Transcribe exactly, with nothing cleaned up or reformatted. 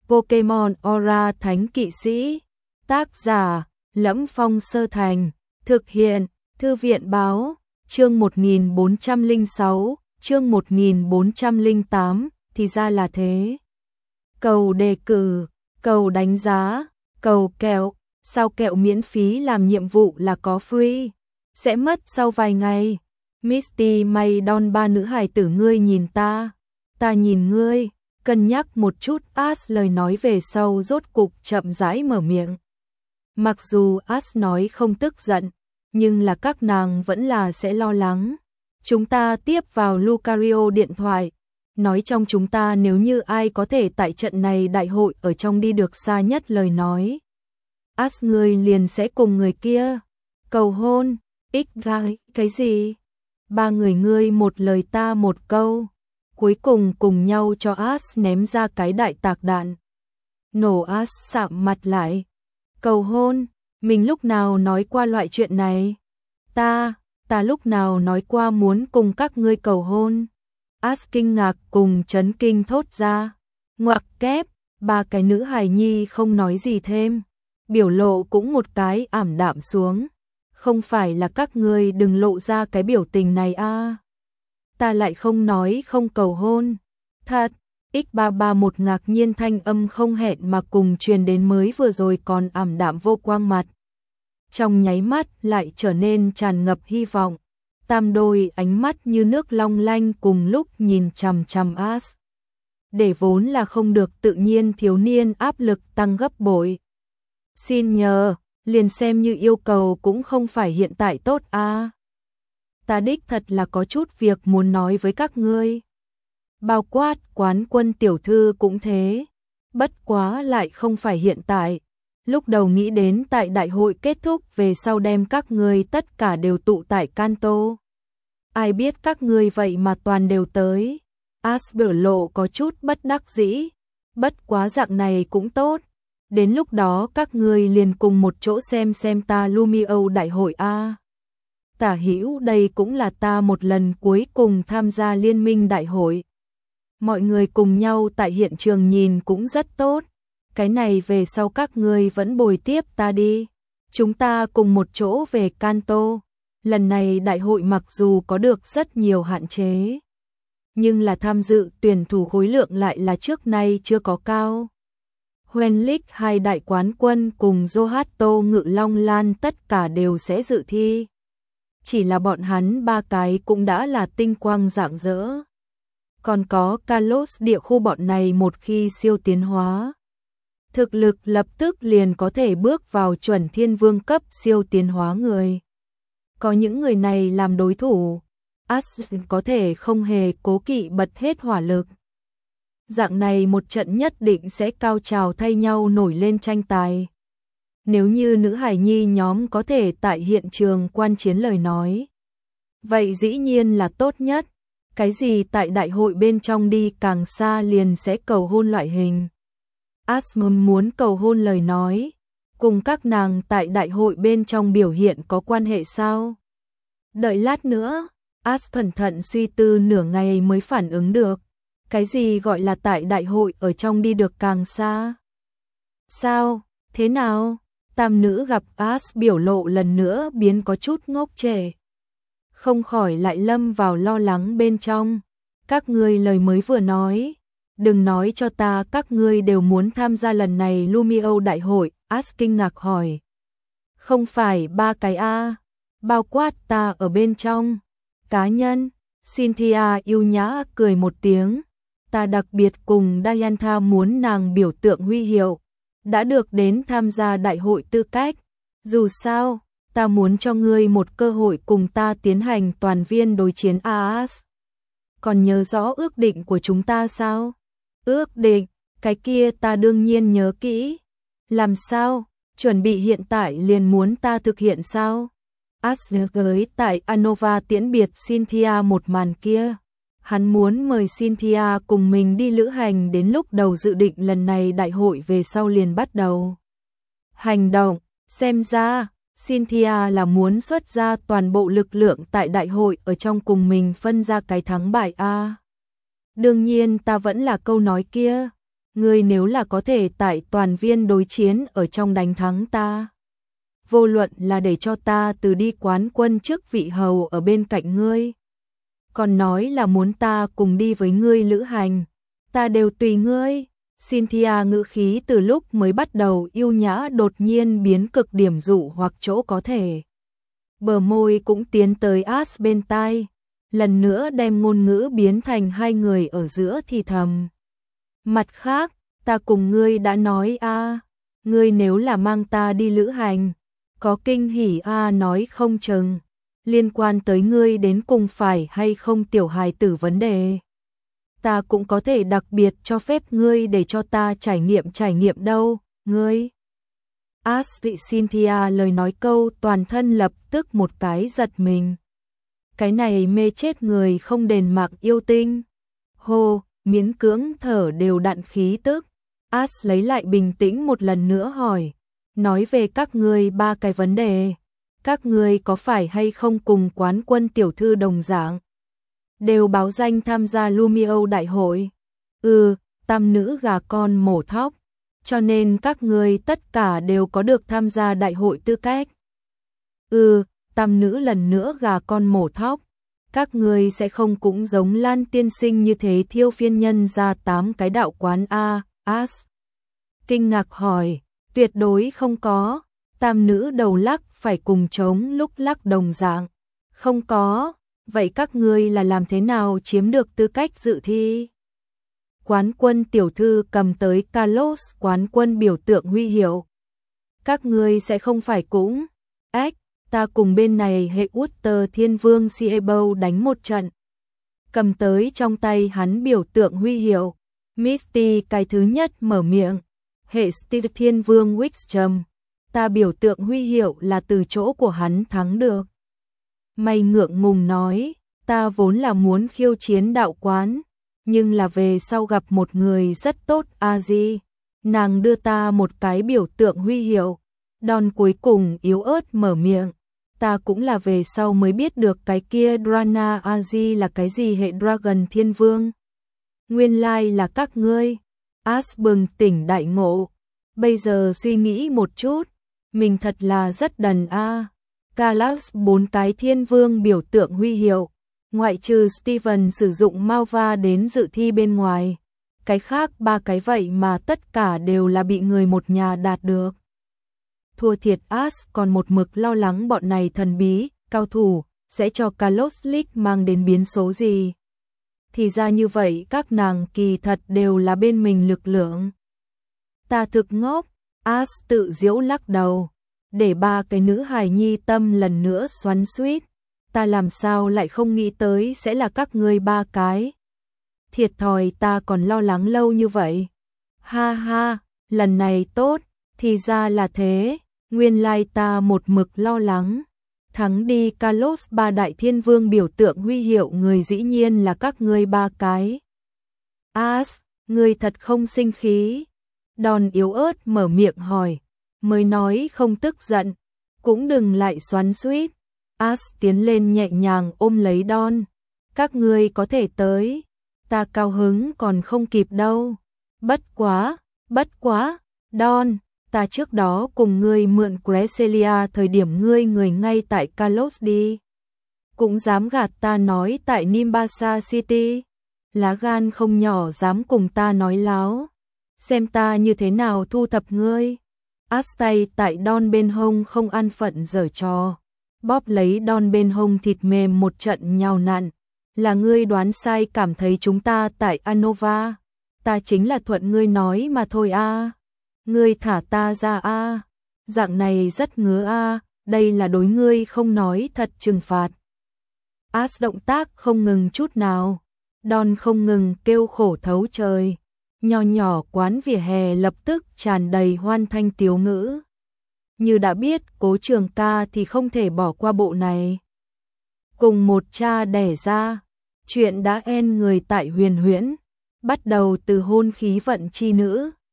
Pokemon Aura Thánh Kỵ Sĩ. Tác giả: Lẫm Phong Sơ Thành. Thực hiện: Thư viện báo. Chương một nghìn bốn trăm lẻ sáu, chương một nghìn bốn trăm lẻ tám, thì ra là thế. Cầu đề cử, cầu đánh giá, cầu kẹo, sao kẹo miễn phí làm nhiệm vụ là có free, sẽ mất sau vài ngày. Misty Maidon, ba nữ hài tử, ngươi nhìn ta, ta nhìn ngươi, cân nhắc một chút. Ash lời nói về sau rốt cục chậm rãi mở miệng. Mặc dù Ash nói không tức giận, nhưng là các nàng vẫn là sẽ lo lắng. Chúng ta tiếp vào Lucario điện thoại, nói trong chúng ta nếu như ai có thể tại trận này đại hội ở trong đi được xa nhất lời nói, Ash ngươi liền sẽ cùng người kia cầu hôn. Ích gai, cái gì? Ba người ngươi một lời ta một câu, cuối cùng cùng nhau cho Ash ném ra cái đại tạc đạn. Nổ. Ash sạm mặt lại. Cầu hôn? Mình lúc nào nói qua loại chuyện này? Ta, ta lúc nào nói qua muốn cùng các ngươi cầu hôn? Ash kinh ngạc cùng chấn kinh thốt ra. Ngoặc kép, ba cái nữ hài nhi không nói gì thêm, biểu lộ cũng một cái ảm đạm xuống. Không phải là các ngươi đừng lộ ra cái biểu tình này a. À. Ta lại không nói không cầu hôn. Thật. X ba ba một ngạc nhiên thanh âm không hẹn mà cùng truyền đến mới vừa rồi còn ảm đạm vô quang mặt. Trong nháy mắt lại trở nên tràn ngập hy vọng. Tam đôi ánh mắt như nước long lanh cùng lúc nhìn chằm chằm Ash. Để vốn là không được tự nhiên thiếu niên áp lực tăng gấp bội. Xin nhờ, liền xem như yêu cầu cũng không phải hiện tại tốt a. À. Ta đích thật là có chút việc muốn nói với các ngươi. Bao quát Quán Quân tiểu thư cũng thế. Bất quá lại không phải hiện tại. Lúc đầu nghĩ đến tại đại hội kết thúc về sau đem các ngươi tất cả đều tụ tại Kanto. Ai biết các ngươi vậy mà toàn đều tới. Ash biểu lộ có chút bất đắc dĩ. Bất quá dạng này cũng tốt. Đến lúc đó các ngươi liền cùng một chỗ xem xem ta Lumio đại hội a. Tả Hữu, đây cũng là ta một lần cuối cùng tham gia liên minh đại hội. Mọi người cùng nhau tại hiện trường nhìn cũng rất tốt. Cái này về sau các ngươi vẫn bồi tiếp ta đi. Chúng ta cùng một chỗ về Kanto. Lần này đại hội mặc dù có được rất nhiều hạn chế, nhưng là tham dự tuyển thủ khối lượng lại là trước nay chưa có cao. Wenlick hai đại quán quân cùng Johato Ngự Long Lan tất cả đều sẽ dự thi. Chỉ là bọn hắn ba cái cũng đã là tinh quang rạng rỡ. Còn có Carlos địa khu, bọn này một khi siêu tiến hóa, thực lực lập tức liền có thể bước vào chuẩn thiên vương cấp siêu tiến hóa người. Có những người này làm đối thủ, Ash có thể không hề cố kỵ bật hết hỏa lực. Dạng này một trận nhất định sẽ cao trào thay nhau nổi lên tranh tài. Nếu như nữ hải nhi nhóm có thể tại hiện trường quan chiến lời nói, vậy dĩ nhiên là tốt nhất. Cái gì tại đại hội bên trong đi càng xa liền sẽ cầu hôn loại hình. Ash muốn cầu hôn lời nói, cùng các nàng tại đại hội bên trong biểu hiện có quan hệ sao? Đợi lát nữa, Ash cẩn thận suy tư nửa ngày mới phản ứng được. Cái gì gọi là tại đại hội ở trong đi được càng xa? Sao? Thế nào? Tam nữ gặp Ash biểu lộ lần nữa biến có chút ngốc trệ, không khỏi lại lâm vào lo lắng bên trong. Các ngươi lời mới vừa nói, đừng nói cho ta các ngươi đều muốn tham gia lần này Lumio đại hội. Ash kinh ngạc hỏi. Không phải ba cái a, bao quát ta ở bên trong. Cá nhân. Cynthia yêu nhã cười một tiếng. Ta đặc biệt cùng Diantha muốn nàng biểu tượng huy hiệu, đã được đến tham gia đại hội tư cách. Dù sao, ta muốn cho ngươi một cơ hội cùng ta tiến hành toàn viên đối chiến a a ét. Còn nhớ rõ ước định của chúng ta sao? Ước định, cái kia ta đương nhiên nhớ kỹ. Làm sao? Chuẩn bị hiện tại liền muốn ta thực hiện sao? Ash nhớ tới tại Anova tiễn biệt Cynthia một màn kia. Hắn muốn mời Cynthia cùng mình đi lữ hành, đến lúc đầu dự định lần này đại hội về sau liền bắt đầu hành động. Xem ra Cynthia là muốn xuất ra toàn bộ lực lượng tại đại hội ở trong cùng mình phân ra cái thắng bại a. Đương nhiên ta vẫn là câu nói kia, ngươi nếu là có thể tại toàn viên đối chiến ở trong đánh thắng ta, vô luận là để cho ta từ đi quán quân chức vị hầu ở bên cạnh ngươi, còn nói là muốn ta cùng đi với ngươi lữ hành, ta đều tùy ngươi. Cynthia ngữ khí từ lúc mới bắt đầu yêu nhã đột nhiên biến cực điểm dụ hoặc chỗ có thể. Bờ môi cũng tiến tới Ash bên tai, lần nữa đem ngôn ngữ biến thành hai người ở giữa thì thầm. Mặt khác, ta cùng ngươi đã nói a, à, ngươi nếu là mang ta đi lữ hành, có kinh hỉ a à nói không chừng, liên quan tới ngươi đến cùng phải hay không tiểu hài tử vấn đề. Ta cũng có thể đặc biệt cho phép ngươi để cho ta trải nghiệm trải nghiệm đâu, ngươi. Ashley Cynthia lời nói câu toàn thân lập tức một cái giật mình. Cái này mê chết người không đền mạng yêu tinh. Hô, miễn cưỡng thở đều đặn khí tức. Ash lấy lại bình tĩnh một lần nữa hỏi. Nói về các ngươi ba cái vấn đề. Các ngươi có phải hay không cùng quán quân tiểu thư đồng dạng đều báo danh tham gia Lumio đại hội? Ừ, tam nữ gà con mổ thóc, cho nên các ngươi tất cả đều có được tham gia đại hội tư cách. Ừ, tam nữ lần nữa gà con mổ thóc, các ngươi sẽ không cũng giống Lan tiên sinh như thế thiêu phiên nhân ra tám cái đạo quán a? As kinh ngạc hỏi. Tuyệt đối không có. Tam nữ đầu lắc phải cùng trống lúc lắc đồng dạng. Không có. Vậy các ngươi là làm thế nào chiếm được tư cách dự thi? Quán quân tiểu thư cầm tới Carlos quán quân biểu tượng huy hiệu. Các ngươi sẽ không phải cũng ếch, ta cùng bên này hệ Utter Thiên Vương Siebo đánh một trận. Cầm tới trong tay hắn biểu tượng huy hiệu. Misty cái thứ nhất mở miệng. Hệ Steve Thiên Vương Wickstrom, ta biểu tượng huy hiệu là từ chỗ của hắn thắng được. Mày ngượng ngùng nói, ta vốn là muốn khiêu chiến đạo quán, nhưng là về sau gặp một người rất tốt a di, nàng đưa ta một cái biểu tượng huy hiệu. Đòn cuối cùng yếu ớt mở miệng, ta cũng là về sau mới biết được cái kia Drana a di là cái gì hệ Dragon Thiên Vương. Nguyên lai là các ngươi. Ash bừng tỉnh đại ngộ, bây giờ suy nghĩ một chút, mình thật là rất đần a. À. Carlos bốn cái thiên vương biểu tượng huy hiệu, ngoại trừ Steven sử dụng Malva đến dự thi bên ngoài, cái khác ba cái vậy mà tất cả đều là bị người một nhà đạt được. Thua thiệt Ash còn một mực lo lắng bọn này thần bí, cao thủ, sẽ cho Carlos League mang đến biến số gì. Thì ra như vậy các nàng kỳ thật đều là bên mình lực lượng. Ta thực ngốc, Ash tự giễu lắc đầu, để ba cái nữ hài nhi tâm lần nữa xoắn xuýt, ta làm sao lại không nghĩ tới sẽ là các ngươi ba cái. Thiệt thòi ta còn lo lắng lâu như vậy. Ha ha, lần này tốt, thì ra là thế, nguyên lai ta một mực lo lắng. Thắng đi Carlos ba đại thiên vương biểu tượng huy hiệu người dĩ nhiên là các ngươi ba cái. Ash, ngươi thật không sinh khí. Đòn yếu ớt mở miệng hỏi, mới nói không tức giận, cũng đừng lại xoắn xuýt. Ash tiến lên nhẹ nhàng ôm lấy Đòn. Các ngươi có thể tới, ta cao hứng còn không kịp đâu. Bất quá, bất quá, Đòn, ta trước đó cùng ngươi mượn Cresselia thời điểm ngươi người ngay tại Carlos đi. Cũng dám gạt ta nói tại Nimbasa City. Lá gan không nhỏ dám cùng ta nói láo. Xem ta như thế nào thu thập ngươi. Astay tại Đòn bên hông không an phận giở trò. Bóp lấy Đòn bên hông thịt mềm một trận nhào nặn. Là ngươi đoán sai cảm thấy chúng ta tại Anova. Ta chính là thuận ngươi nói mà thôi a. À. Ngươi thả ta ra a. À. Dạng này rất ngứa a, à. Đây là đối ngươi không nói thật trừng phạt. Ash động tác không ngừng chút nào. Đòn không ngừng kêu khổ thấu trời. Nho nhỏ quán vỉa hè lập tức tràn đầy hoan thanh tiếu ngữ. Như đã biết Cố Trường ca thì không thể bỏ qua bộ này. Cùng một cha đẻ ra, chuyện đã en người tại Huyền Huyễn, bắt đầu từ hôn khí vận chi nữ.